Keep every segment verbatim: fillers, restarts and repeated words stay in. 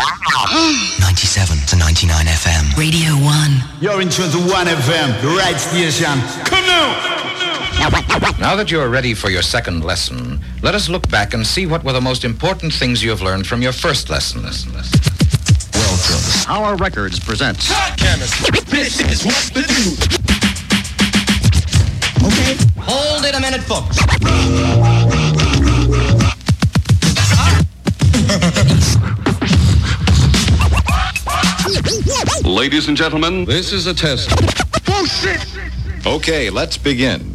ninety-seven to ninety-nine F M. Radio one. You're in tune to one F M, the right station. Come now! Now that you are ready for your second lesson, let us look back and see what were the most important things you have learned from your first lesson. Welcome. Our Records presents Chemistry. This is what to do. Okay. Hold it a minute, folks. Ladies and gentlemen, this is a test. Oh, shit! Okay, let's begin.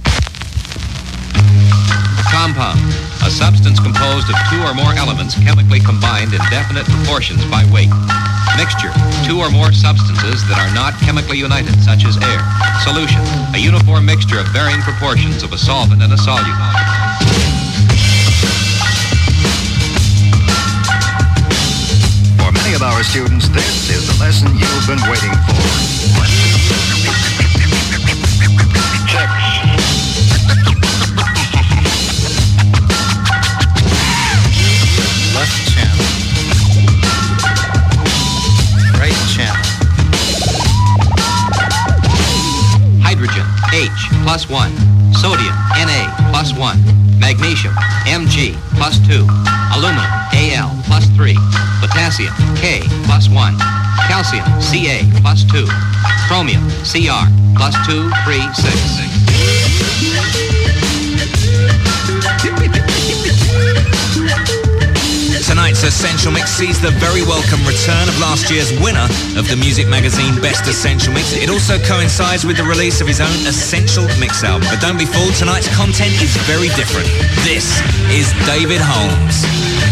Compound, a substance composed of two or more elements chemically combined in definite proportions by weight. Mixture, two or more substances that are not chemically united, such as air. Solution, a uniform mixture of varying proportions of a solvent and a solute. For many of our students, this is the lesson you've been waiting for. Check. Left channel. Right channel. Hydrogen, H, plus one. Sodium, Na, plus one. Magnesium, Mg, plus two. Aluminum, Al, plus three. Potassium, K, plus one. Calcium, Ca, plus two. Chromium, Cr, plus two, three, six. Tonight's Essential Mix sees the very welcome return of last year's winner of the Music Magazine Best Essential Mix. It also coincides with the release of his own Essential Mix album. But don't be fooled, tonight's content is very different. This is David Holmes.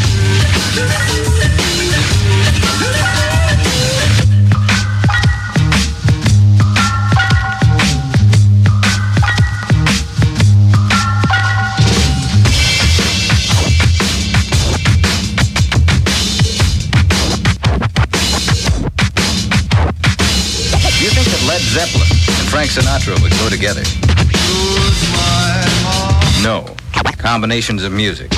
Led Zeppelin and Frank Sinatra would go together. No. Combinations of music.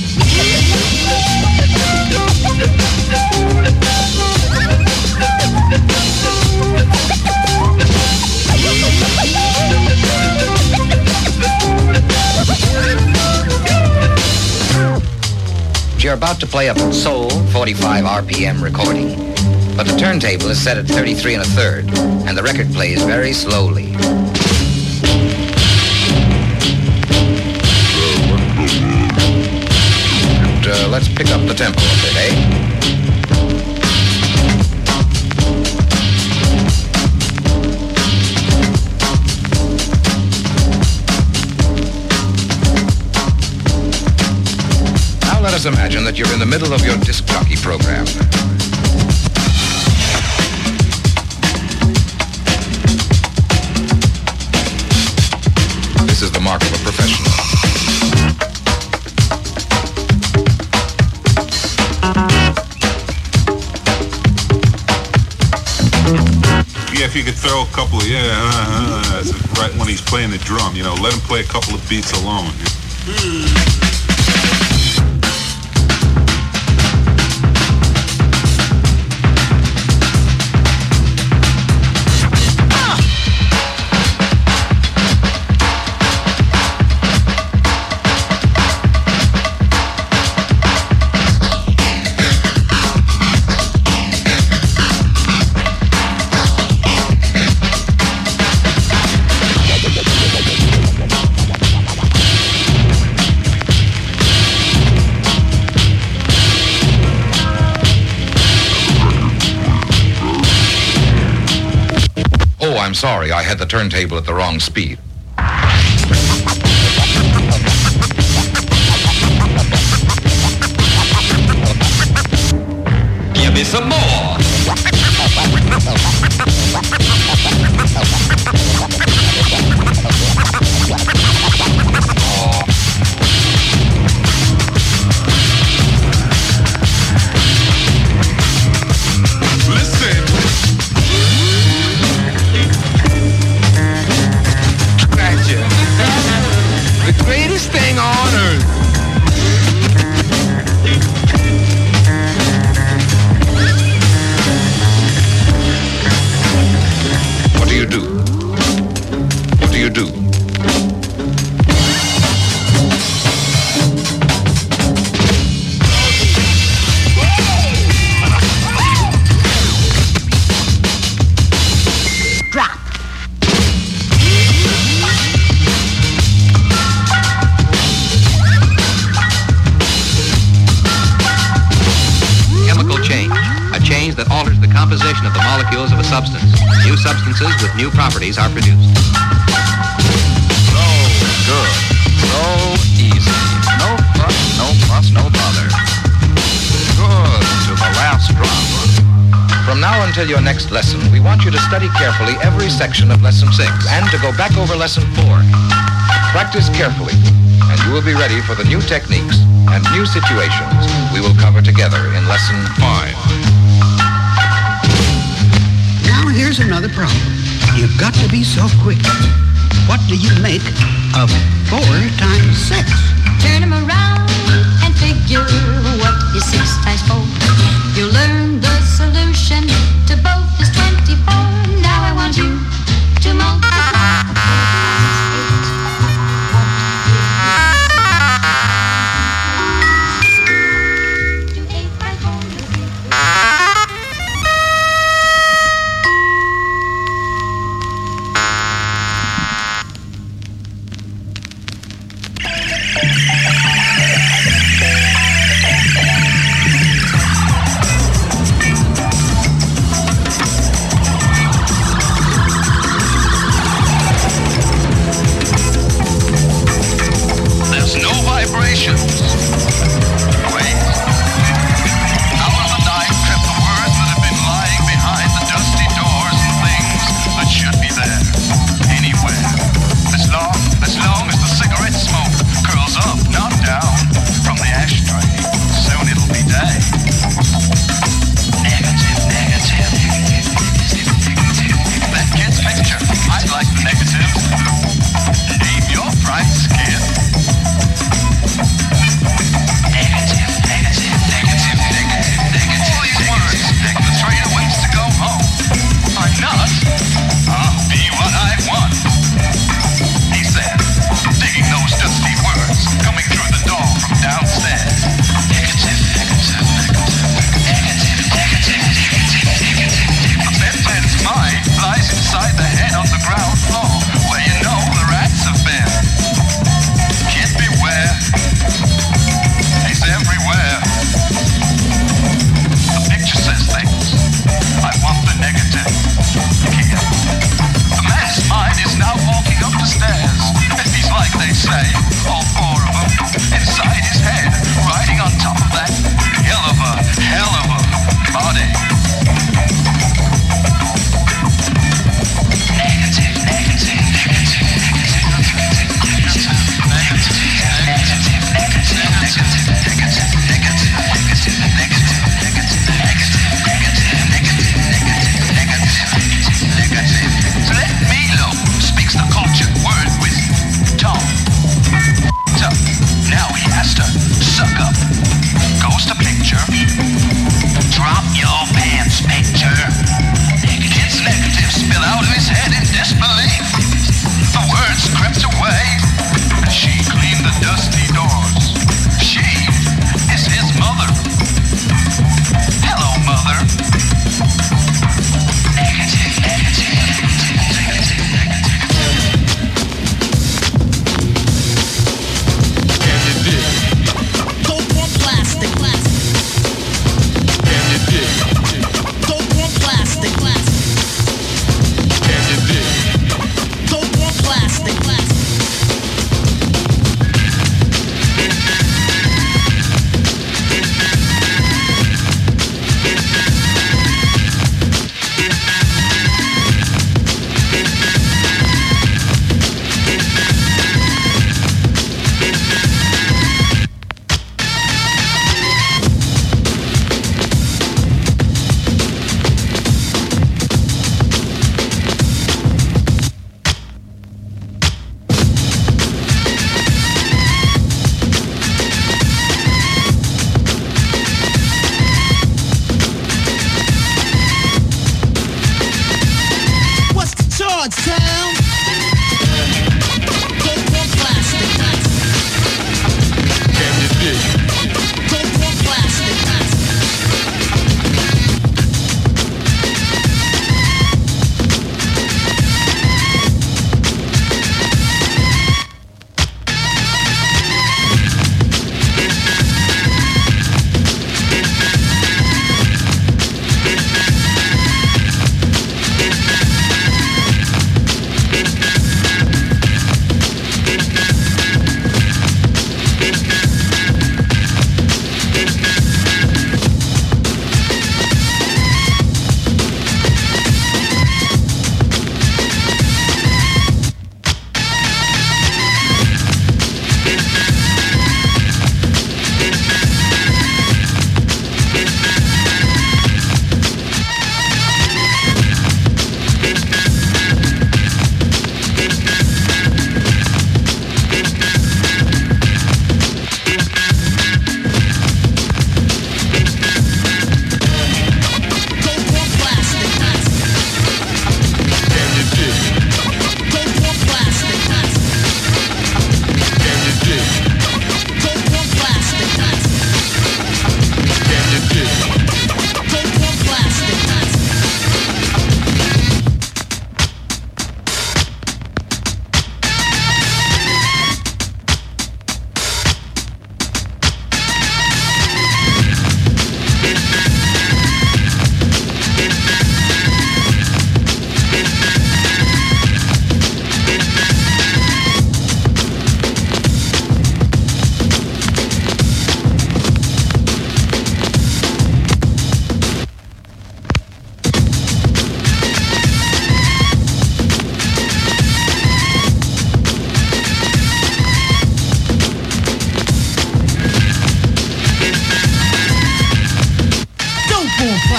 You're about to play a soul forty-five R P M recording. But the turntable is set at thirty-three and a third, and the record plays very slowly. And, uh, let's pick up the tempo a bit, eh? Now let us imagine that you're in the middle of your disc jockey program. This is the mark of a professional. Yeah, if you could throw a couple of, yeah, uh, uh, right when he's playing the drum, you know, let him play a couple of beats alone. Mm. I'm sorry, I had the turntable at the wrong speed. Give me some more. Listen. that alters the composition of the molecules of a substance. New substances with new properties are produced. So good. So easy. No fuss, no fuss, no bother. Good to the last drop. From now until your next lesson, we want you to study carefully every section of Lesson six and to go back over Lesson four. Practice carefully, and you will be ready for the new techniques and new situations we will cover together in Lesson five. Now here's another problem. You've got to be so quick. What do you make of four times six? Turn them around and figure what is six times four. You'll learn the solution to both is twenty-four. Now I want you to multiply.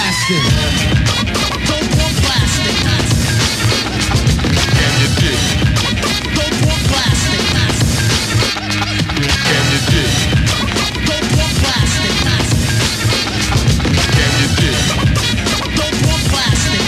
blasting. Don't want plastic. Can you dig? Don't want plastic. Can you dig? Don't want plastic. Can you dig? Don't want plastic.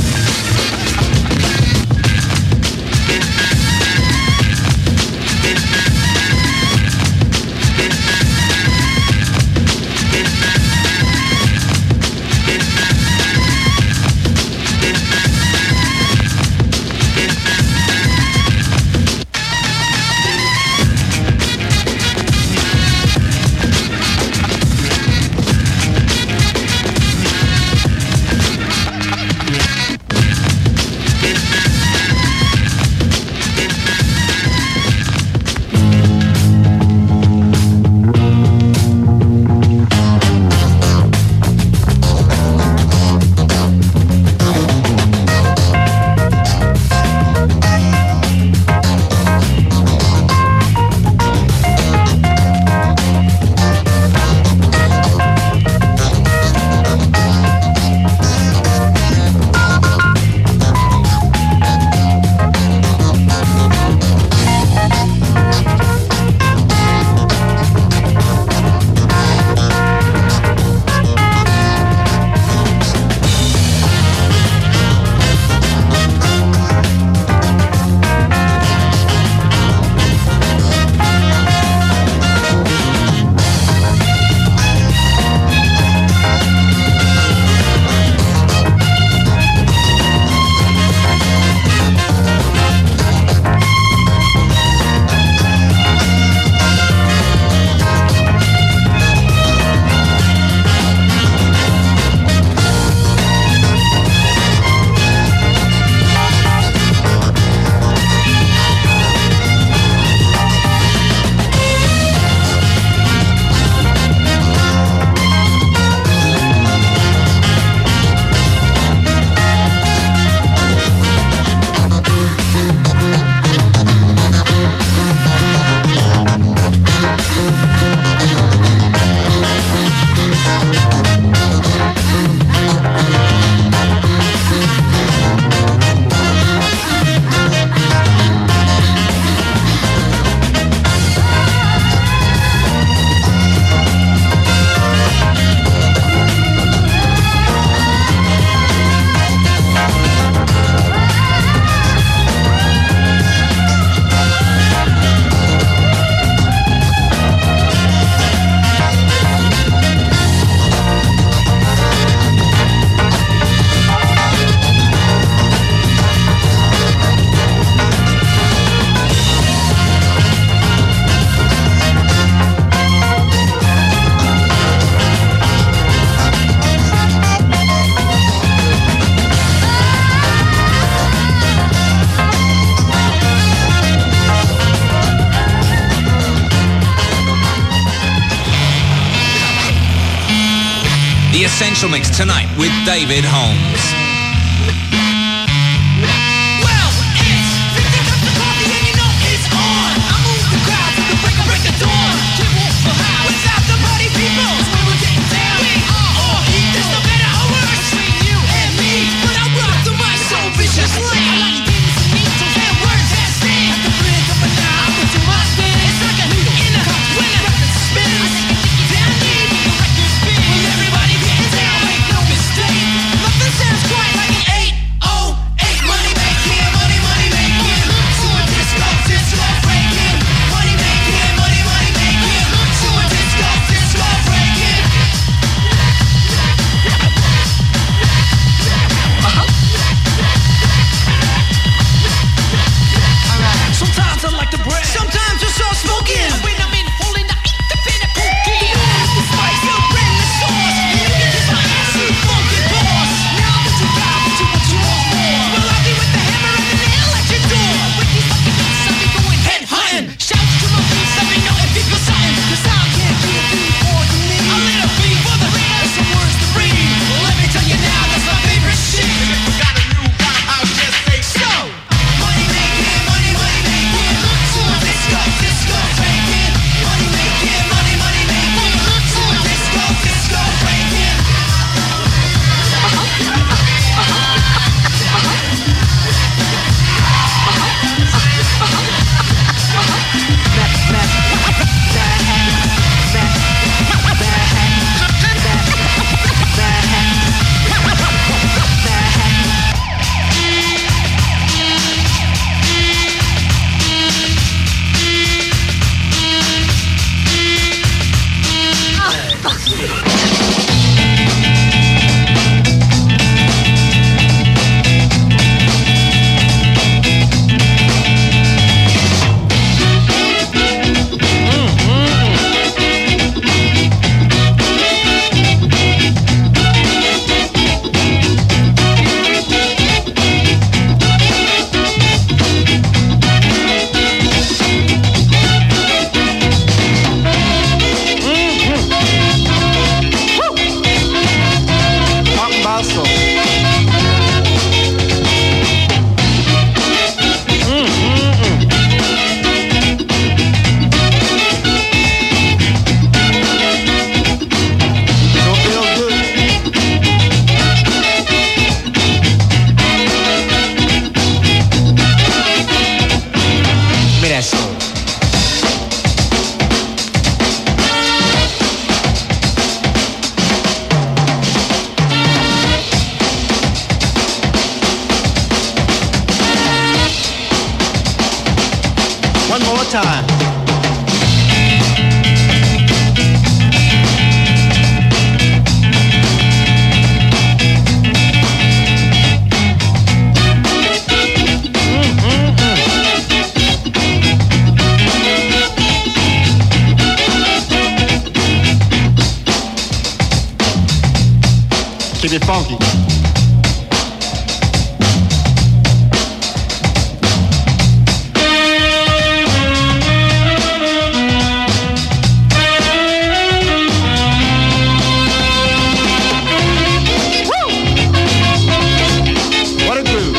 Essential Mix tonight with David Holmes. Well, it's fifty cups of coffee and you know it's on. I move the crowd to the break of break of dawn. Can't walk for how without the party people. When we're getting down, we are all heat. There's no better or worse between you and me. But I rock the mic so viciously. I like things and needles and words that sting. At the blink of an eye, I put to my spin. It's like a needle in a cup when a record spins. I take it down deep, the record spins. When everybody gets down, make no mistake. Nothing sounds quite time. Keep it funky. What a groove.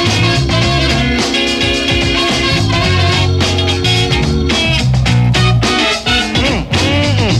Mm, mm, mm.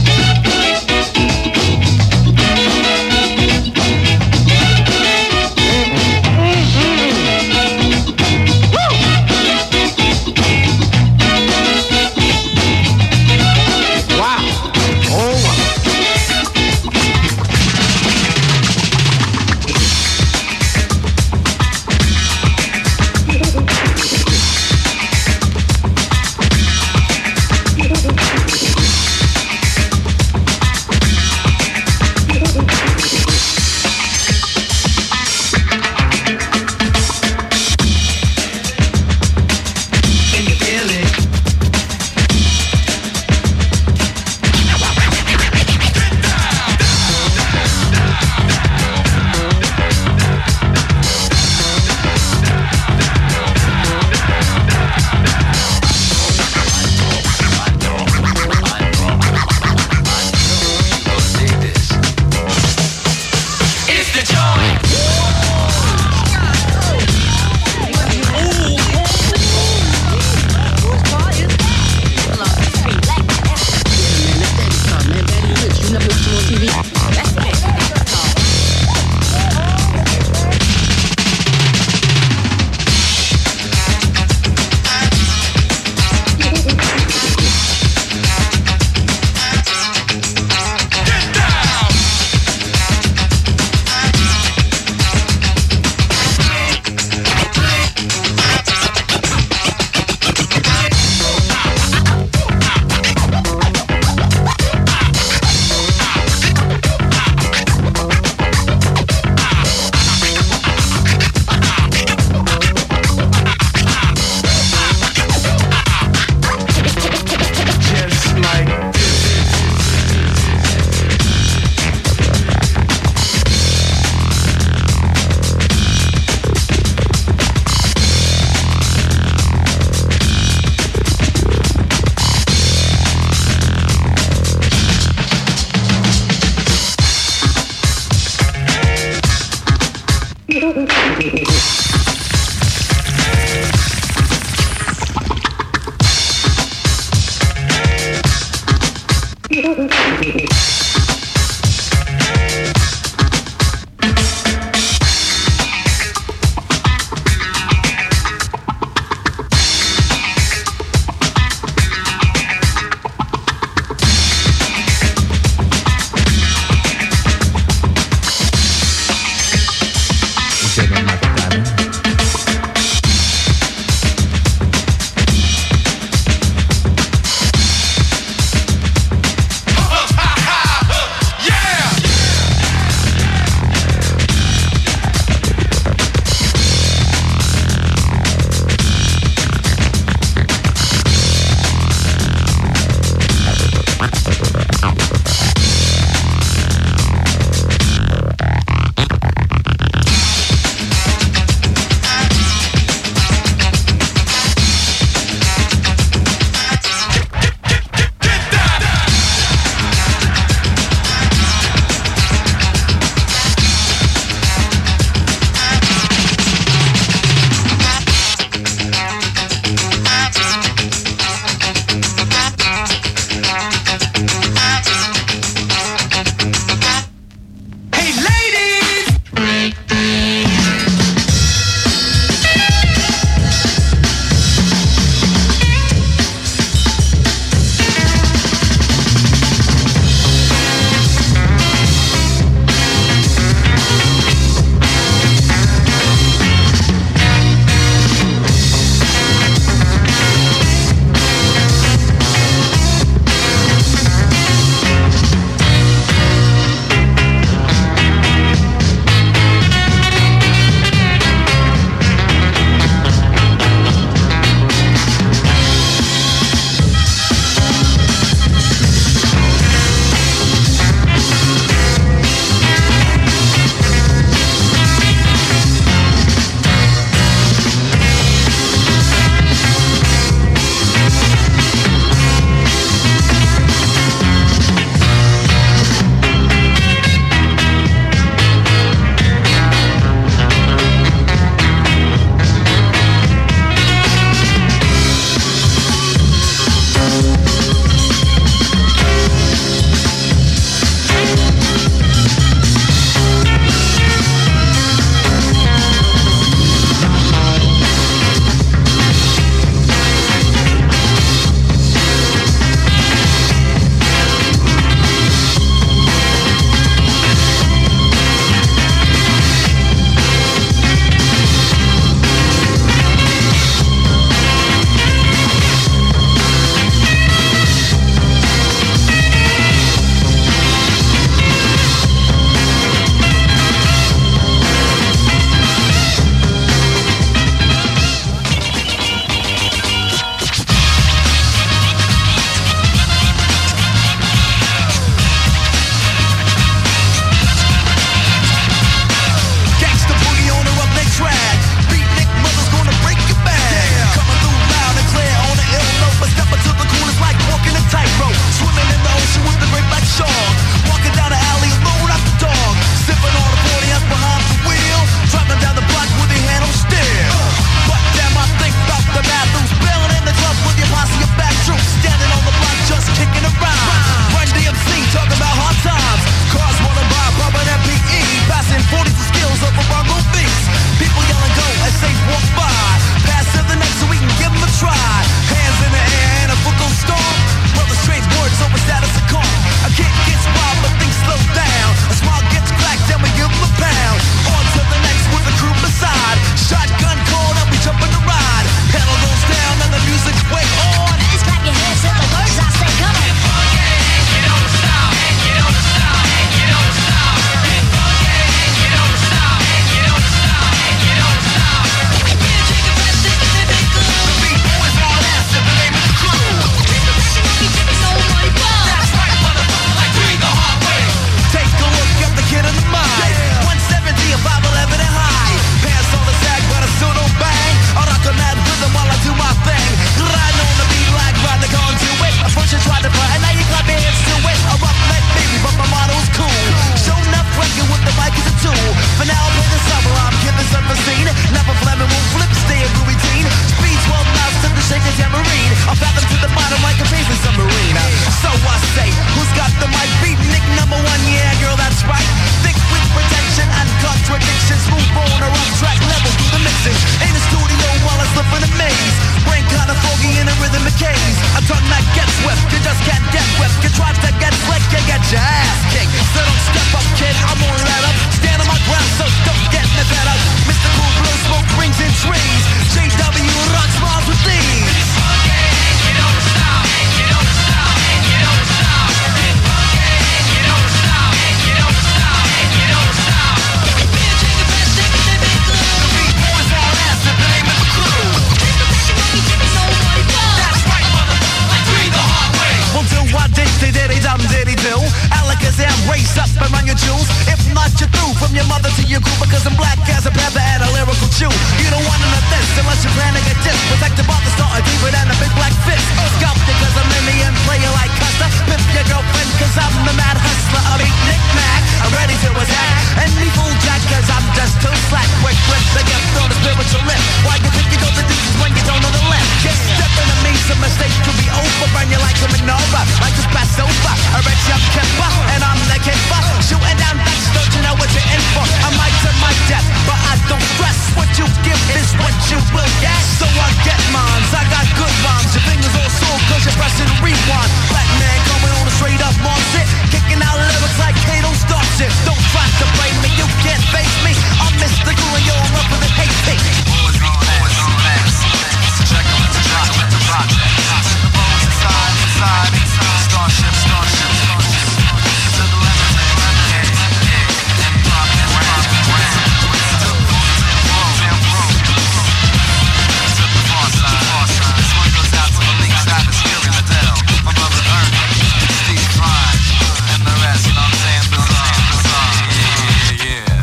mother to your crew because I'm black as a panther and a lyrical Jew. You don't want none of this unless you're planning a diss. Protected by the starter deeper than a big black fist. Scalp because I'm Indian, playing like Custer. Pimp your girlfriend cause I'm the mad hustler. I mean knick-knack, I'm ready to attack any fool jack cause I'm just too slack. Quick flip, they get thrown a spiritual lift. Why you think you know the distance when you don't know the left? Just stepping to me, some mistakes could be over. And you like coming over, like just pass over. A red jump kipper, and I'm the kipper. Shooting down backs, don't you know what you're in for? I might to my death, but I don't stress. What you give is what you will get. So I get mines, I got good rhymes. Your fingers all sore cause you're pressing rewind. Black man coming on a straight up mark shit. Kicking out lyrics like Kato start shit. Don't try to blame me, you can't face me. I'm Mister Cool and you're rougher than hate me. Always be always on fast. Check them to drop with the project. The bones inside, inside, inside. Starship, starship, starship. To the left, to the left, yeah, yeah. And pop and round, round. To the floor, damn pro. To the far side, far side. This one goes out to Malik Travis, Fury Liddell. My brother Ernie, Steve Prime, and the rest, you know what I'm saying? Bizarre, bizarre. Yeah, yeah, yeah.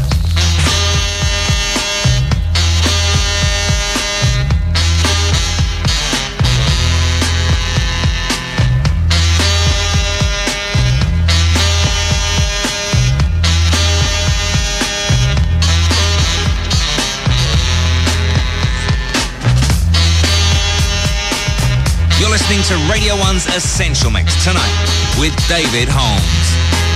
You're listening to Radio one's Essential Mix tonight with David Holmes.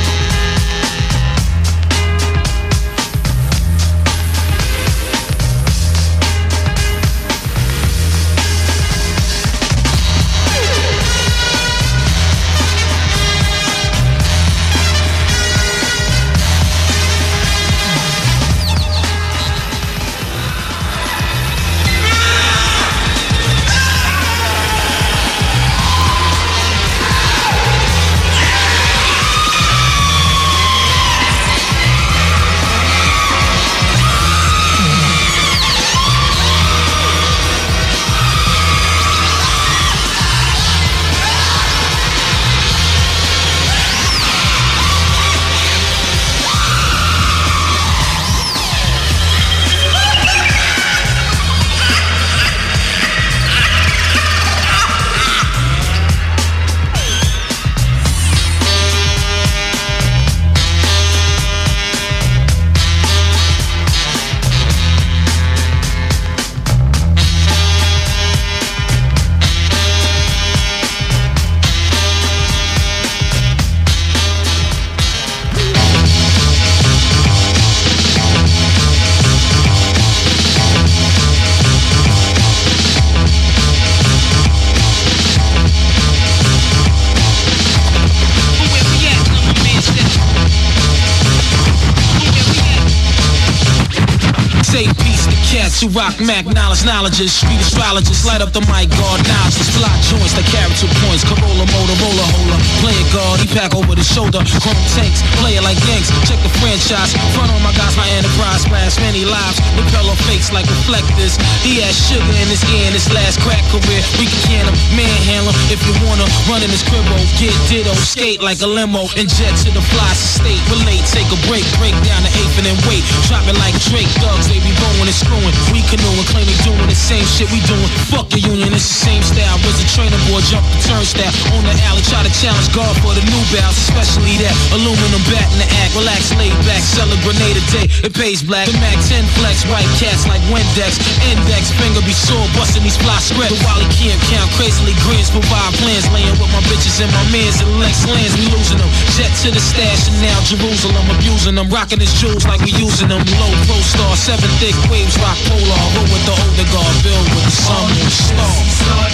Who rock Mac, knowledge, knowledges, street astrologists, light up the mic, guard novices, fly joints that carry two points, Corolla, Motorola, holder, play it guard, he pack over the shoulder, chrome tanks, play it like Yanks, check the franchise, front on my guys, my enterprise, splash many lives, repel fakes like reflectors, he has sugar in his ear in his last crack career, we can can him, manhandle him, if you wanna run in his cribbo, get ditto, skate like a limo, and jet to the fly state, relate, take a break, break down the eighth and then wait, drop it like Drake, thugs, they be bowing and screwing, we canoeing, claim they doing the same shit we doing. Fuck the union, it's the same style. Was a trainer boy, jump the turnstile on the alley, try to challenge God for the new bounce, especially that aluminum bat in the act. Relax, laid back, sell a grenade a day. It pays black. The Mac ten flex, white cats like Windex. Index finger be sore, busting these fly scripts. The Wally can't count crazily grins, provide plans, laying with my bitches and my mans and Lex lands. We losing them. Jet to the stash and now Jerusalem, abusing them, rocking his jewels like we using them. Low pro star, seven thick waves, rock polar. Roll with the older guard, build with the sun and the stars. Start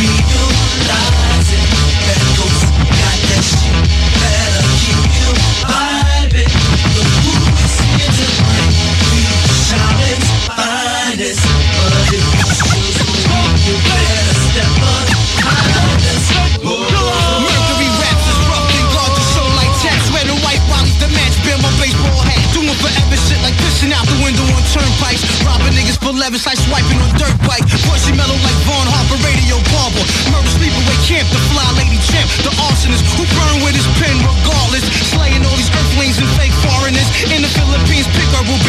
realizing that ghost got that shit that'll keep you vibing. Look who is here to bring you Charlotte's finest. But if you choose me, you better step up behind us. Mercury raps is rough and guard the show like tax. Red and white bodies the match, bear my baseball hat. Doing forever shit like fishing out the window on turnpikes. Robbing niggas for levis like swiping on dirt bike. Voicey mellow like Vaughn Harper, radio barber. Murder sleepaway camp, the fly lady champ. The arsonist who burn with his pen regardless. Slaying all these earthlings and fake foreigners. In the Philippines, pick herbal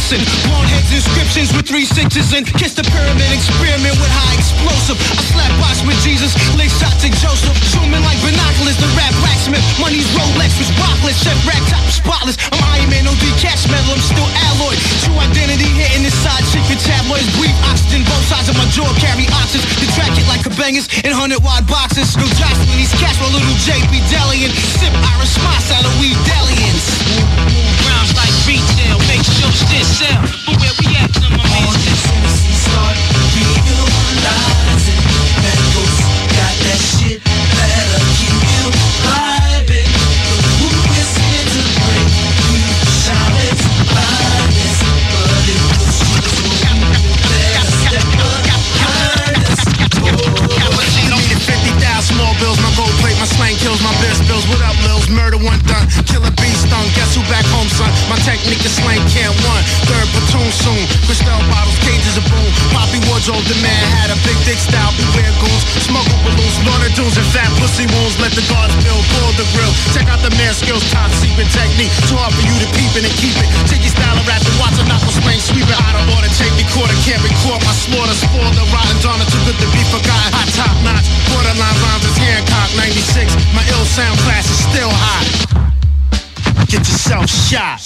Listen, long heads inscriptions with three sixes and kiss the pyramid experiment with high explosive. I slap box with Jesus, lick shots at Joseph. Zooming like binoculars, the rap blacksmith. Money's Rolex was rockless, chef rack top spotless. I'm Iron Man, no D-Cash metal, I'm still alloy. True identity hitting this side chick with tabloids. Brief oxygen, both sides of my jaw carry oxys. The track hit like a bangers in hundred wide boxes. No jostling these cash for little J P Delian. Sip Irish Moss out of weed dalliance. Move rounds like retail, make sure shit sell. But where we at, some of my man? Start realizing that ghost got that shit that'll keep you vibing. The who is here to bring you silence, blindness, but it was just so better step behind us. Cappuccino needed fifty thousand small bills. My gold plate, my slang kills, my best bills. What up, Lils? Murder one done. Killer bee stung. Guess who back home, son? My technique is slang can't one. Third platoon soon. Cristal bottles, cages of boom. Poppy wardrobe, the man had a big dick style. Beware goons. Smuggle balloons, slaughter dunes and fat pussy wounds. Let the guards build, pull the grill. Check out the man skills, top secret technique. Too hard for you to peep it and keep it. Take your style of rap and watch a knuckle swing. Sweep it out of order. Take me quarter, can't record my slaughter. Spoil the rotten donna, too good to be forgotten. Hot top notch, borderline rhymes is Hancock. ninety-six, my ill sound class is still hot. Get yourself shot.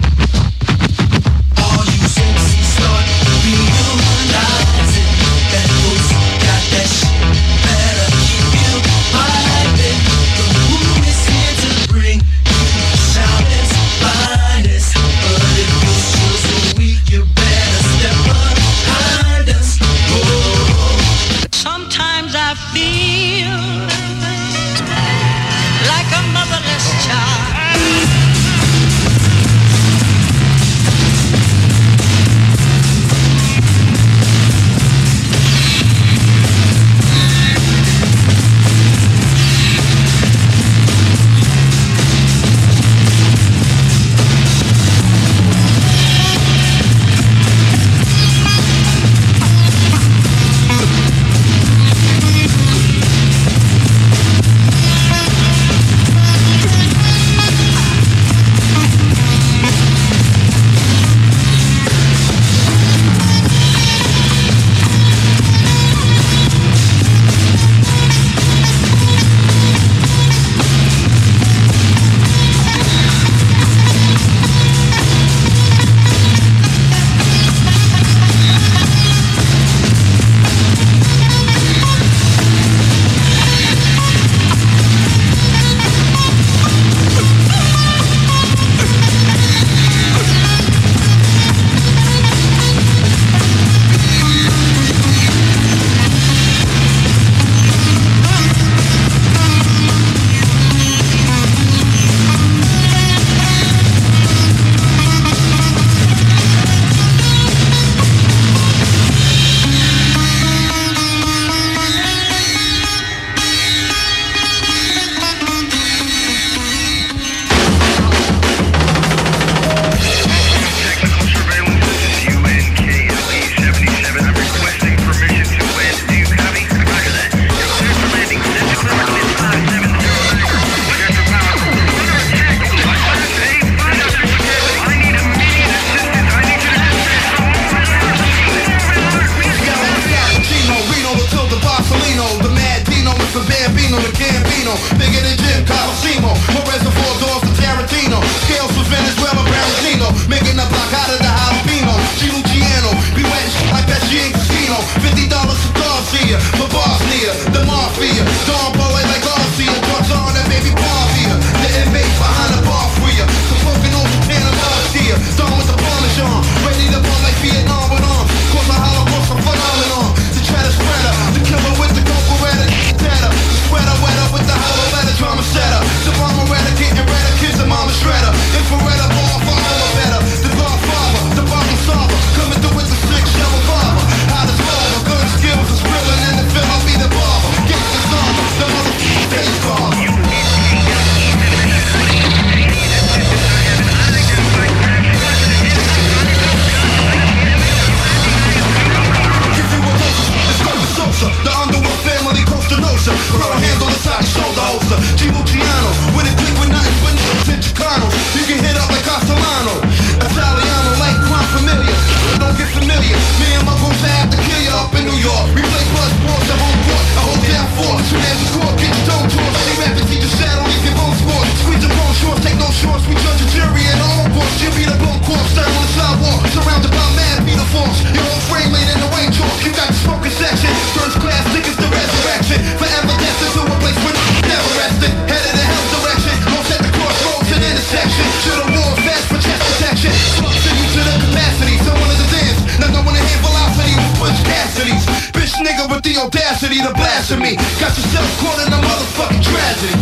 All you senses start realizing that ghost got that shit that'll keep you vibing. The who is here to bring you silence, blindness, but if your skills are weak, you better step behind us. Oh. Sometimes I feel like a motherless child. the audacity to blasphemy. Got yourself caught in a motherfucking tragedy.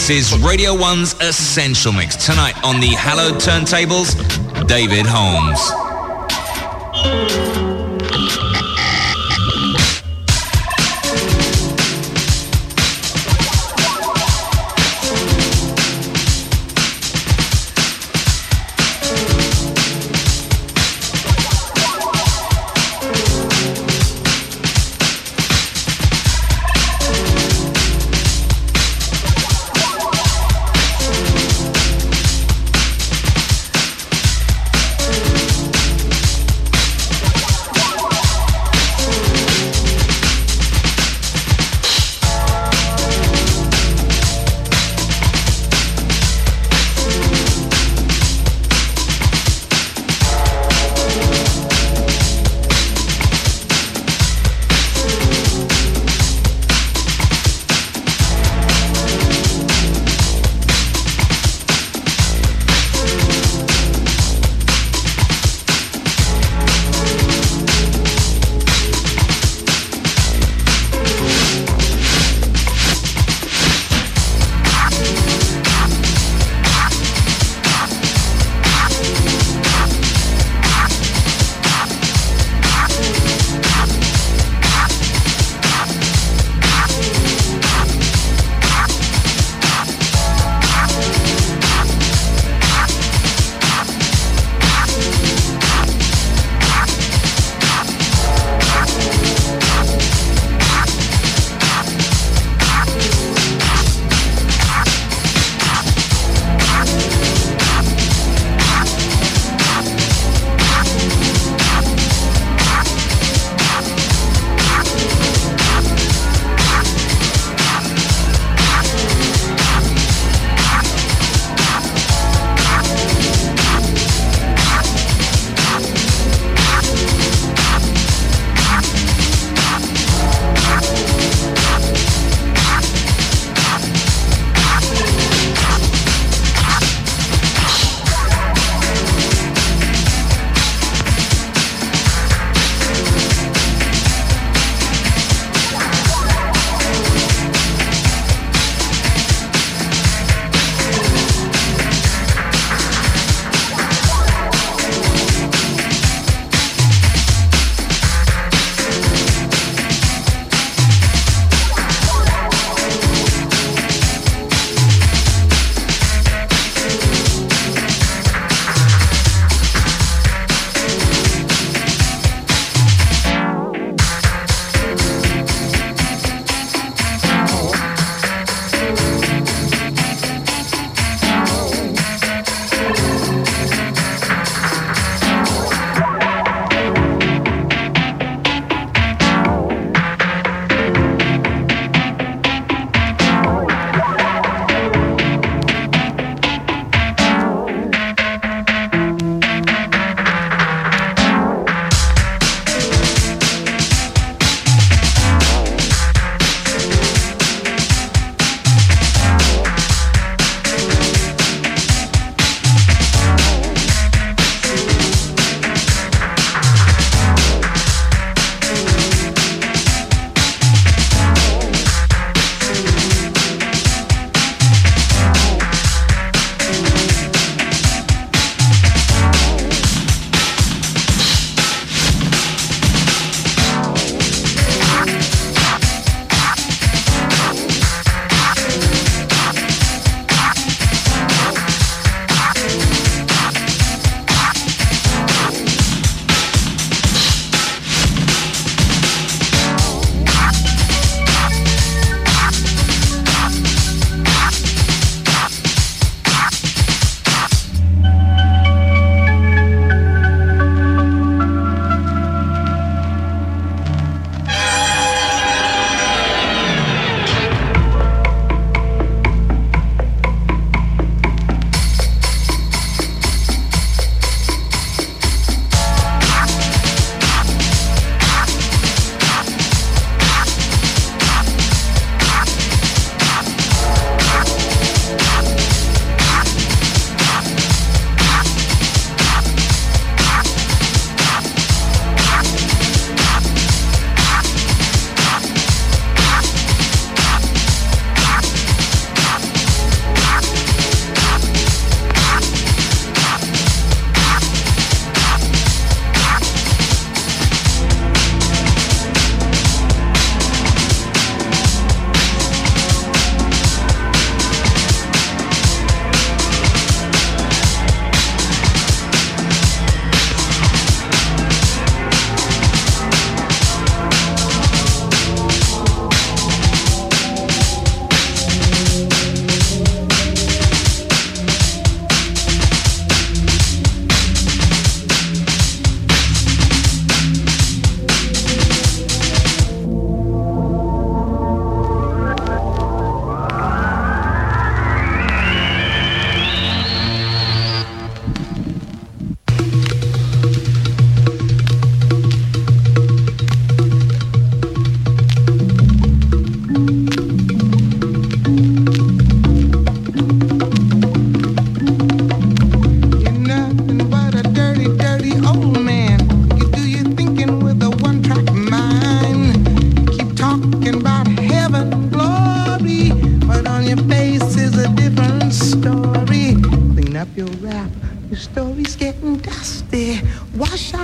This is Radio one's Essential Mix. Tonight on the hallowed turntables, David Holmes.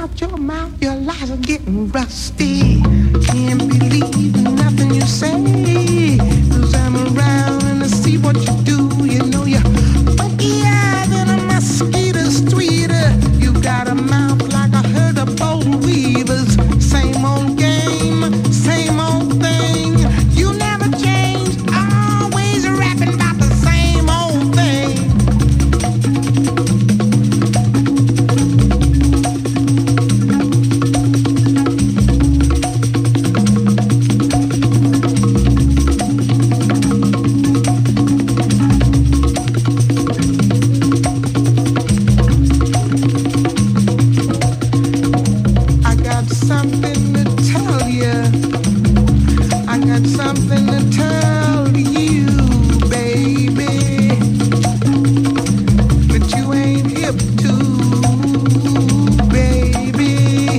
out your mouth, your lies are getting rusty. Can't believe nothing you say, 'cause I'm around and I see what you do. You know you're funkier than a mosquito streeter. You got a mouth like a herd of bold weavers. Same old game, same old thing. You never change, always rapping about the same old thing. Something to tell you, baby, but you ain't hip to, baby.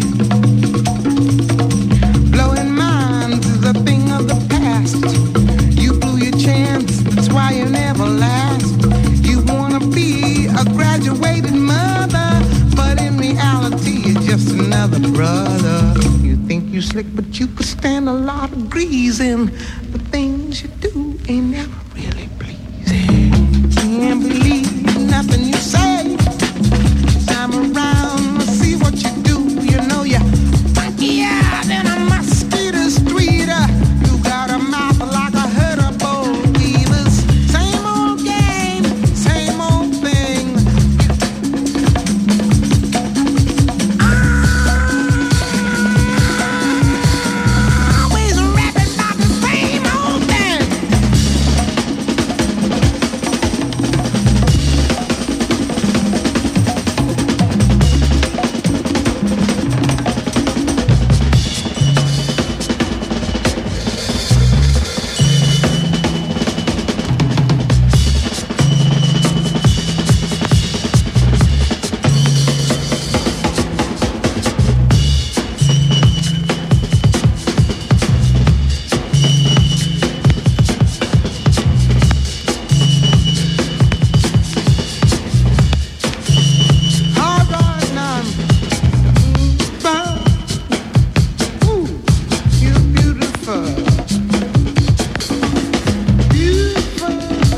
Blowing minds is a thing of the past. You blew your chance, that's why you never last. You wanna be a graduated mother, but in reality you're just another brother. You think you slick, but you could stand a lot of greasing. The things you do ain't never really pleasing. Can't believe nothing you say. I'm around to see what you do. You know you're funkier than a mosquito streeter. You got a mouth like a herd of bold weavers. Same old game, same old thing. Always rapping about the same old thing. All right now. Ooh, you're beautiful. Beautiful.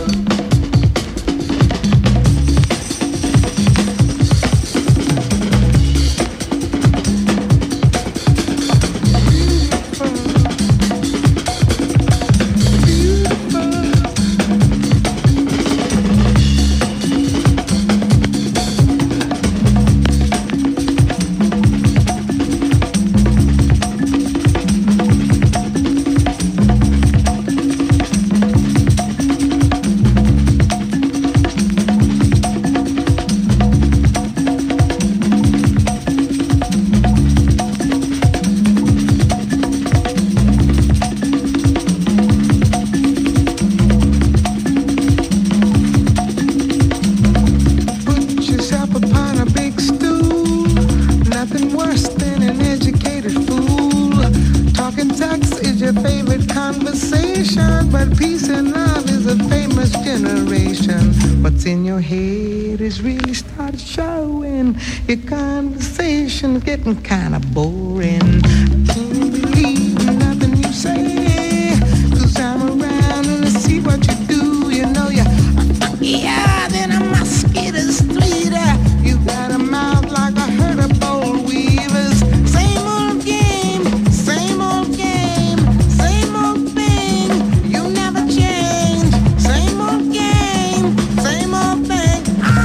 Put yourself upon a big stool. Nothing worse than an educated fool. Talking sex is your favorite conversation, but peace and love is a famous generation. What's in your head is really started showing. Your conversation's getting kinda boring. Can't believe nothing you say, 'cause I'm around and I see what you do. You know you're funkier than a mosquito streeter. You got a mouth like a herd of bold weavers. Same old game, same old game, same old thing. You never change. Same old game, same old thing.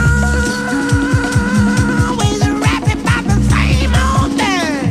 Always rapping about the same old thing.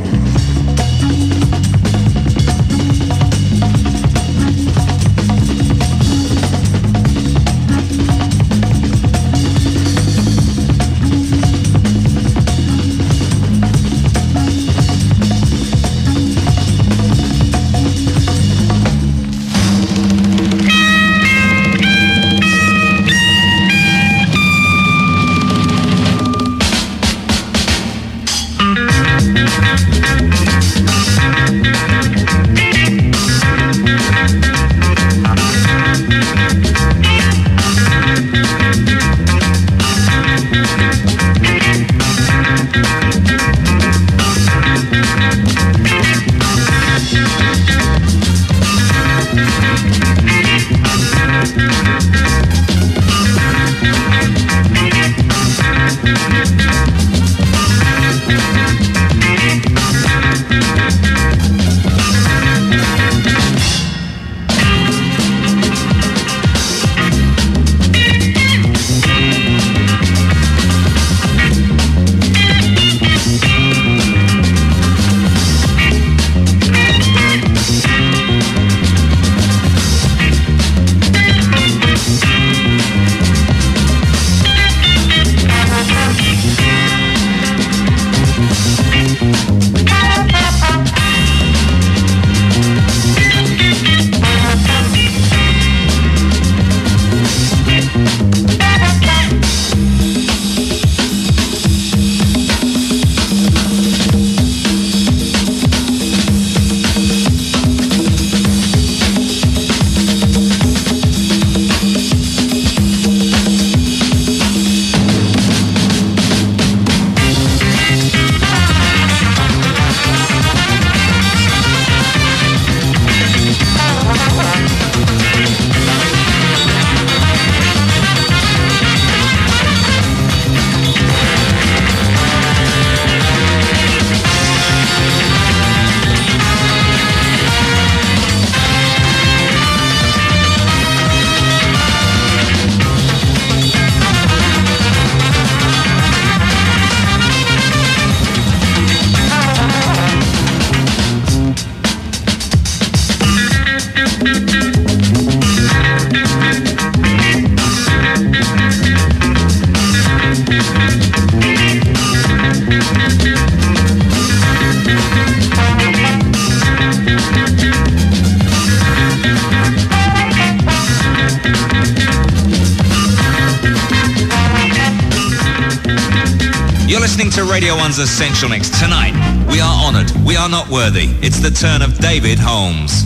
Listening to Radio one's Essential Mix. Tonight, we are honoured. We are not worthy. It's the turn of David Holmes.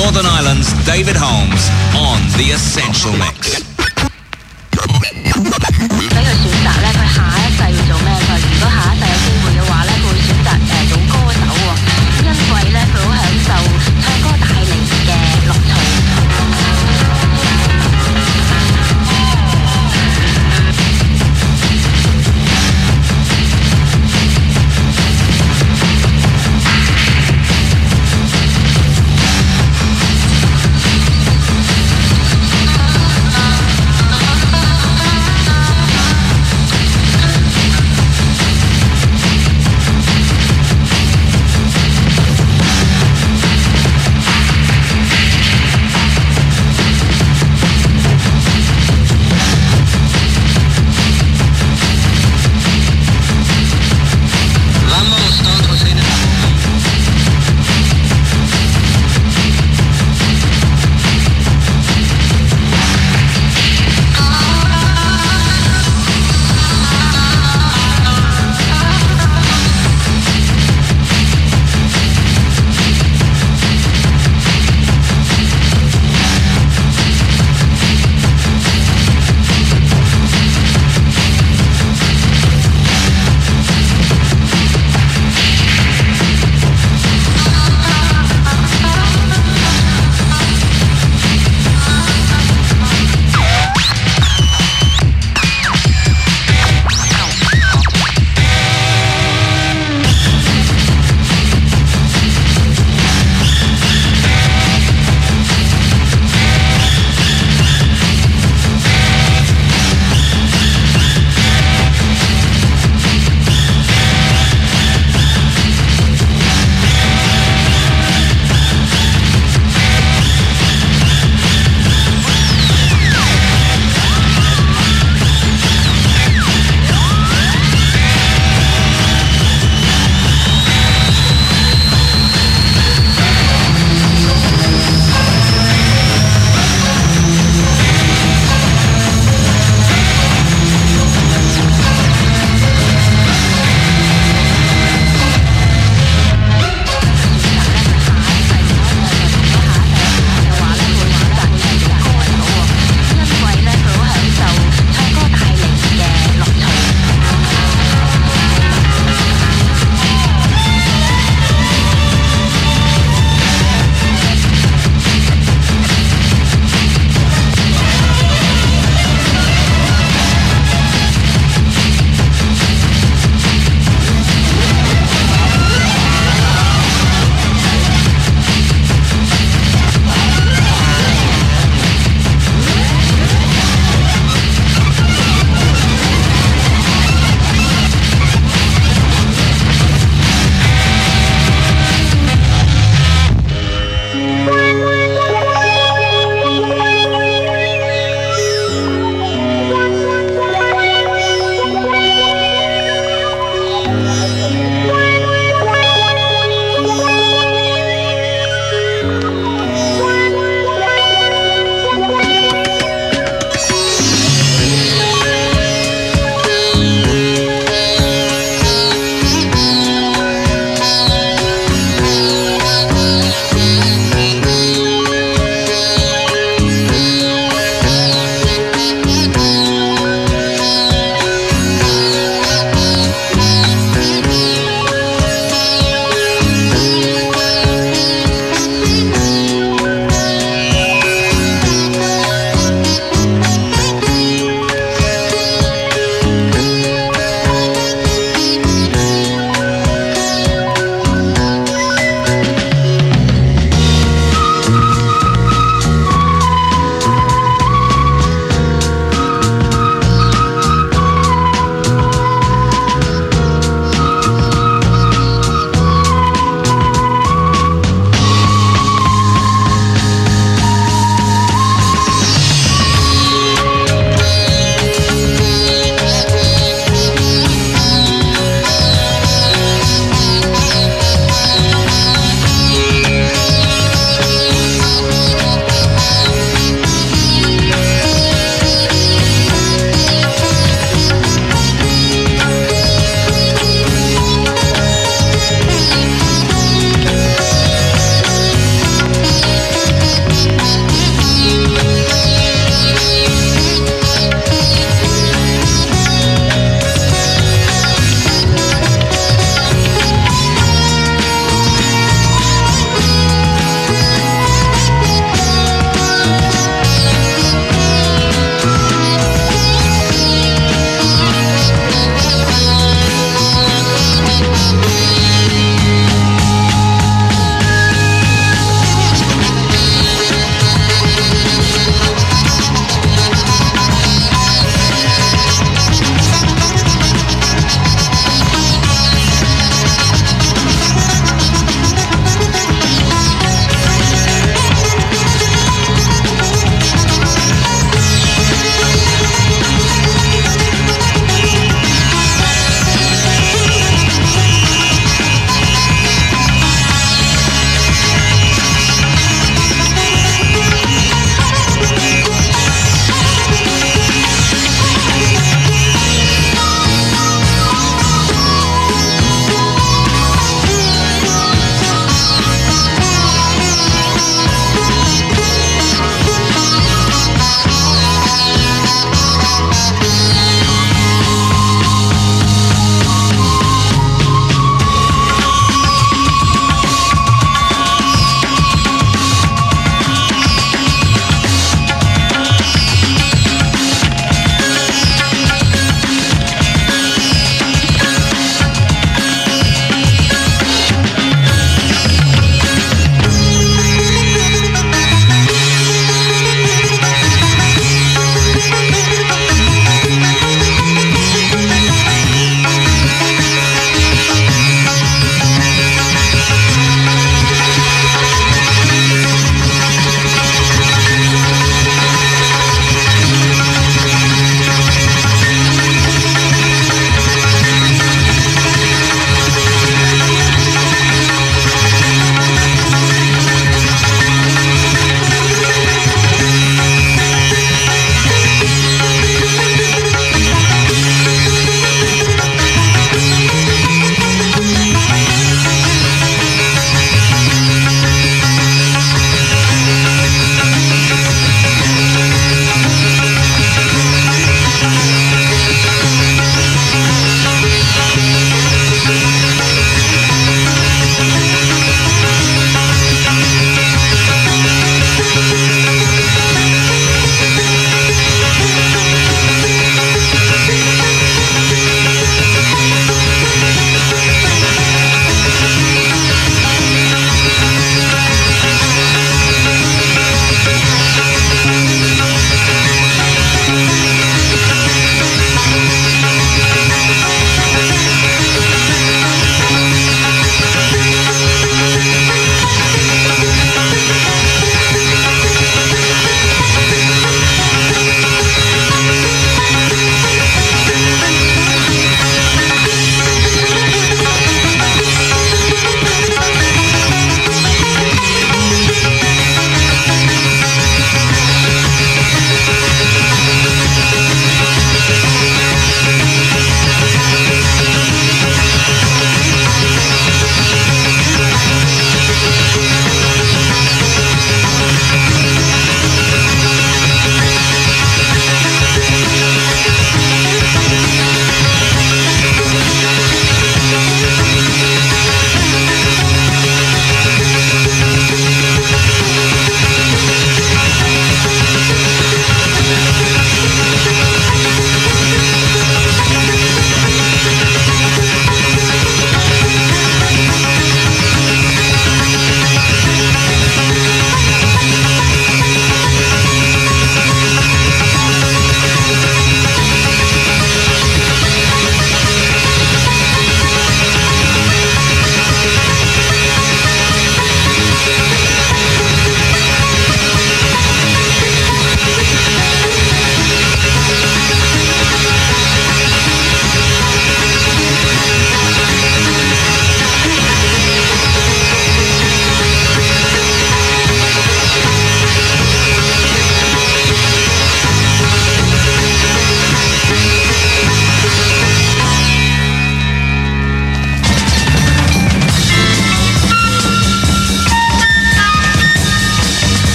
Northern Ireland's David Holmes on The Essential Mix. 俾佢選擇咧，佢下一世要做咩？佢話如果下一世有機會嘅話咧，佢會選擇誒做歌手喎，因為咧佢好享受唱歌帶嚟嘅樂趣。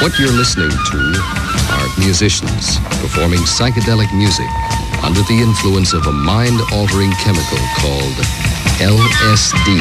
What you're listening to are musicians performing psychedelic music under the influence of a mind-altering chemical called L S D.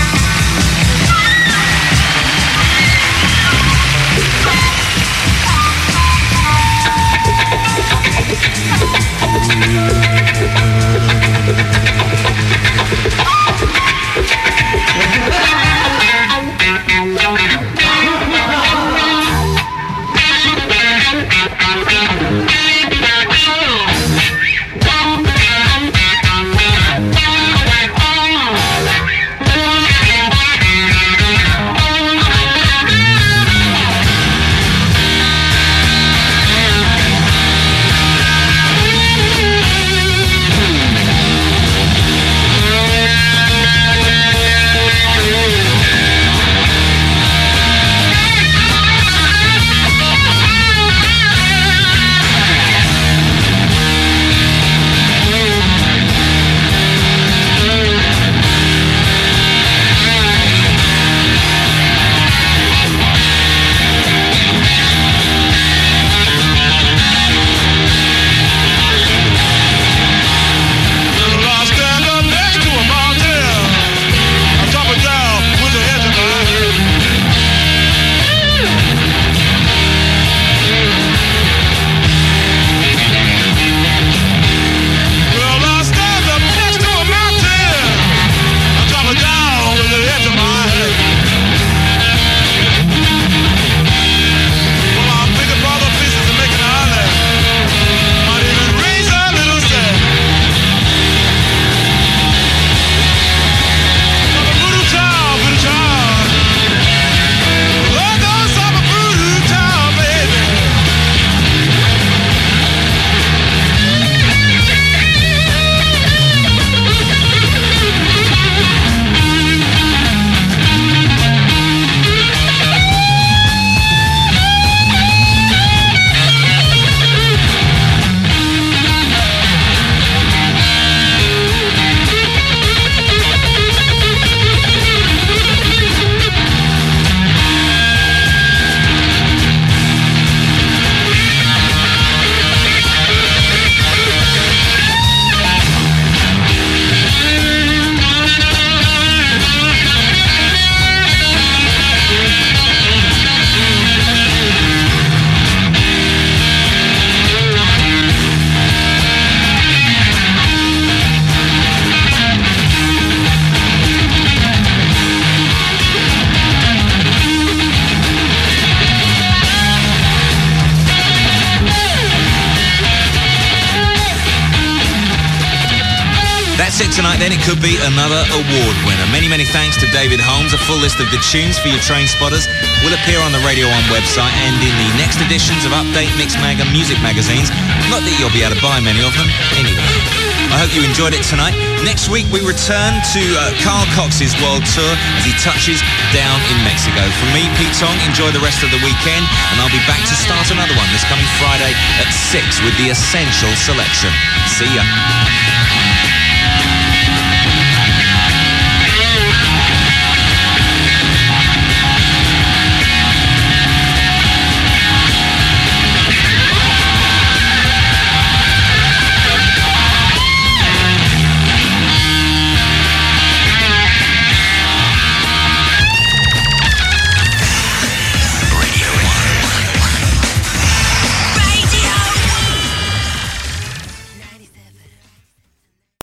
That's it tonight then. It could be another award winner. Many, many thanks to David Holmes. A full list of the tunes for your train spotters will appear on the Radio one website and in the next editions of Update, Mix Mag and Music magazines. Not that you'll be able to buy many of them anyway. I hope you enjoyed it tonight. Next week we return to uh, Carl Cox's world tour as he touches down in Mexico. From me, Pete Tong, enjoy the rest of the weekend, and I'll be back to start another one this coming Friday at six with the Essential Selection. See ya.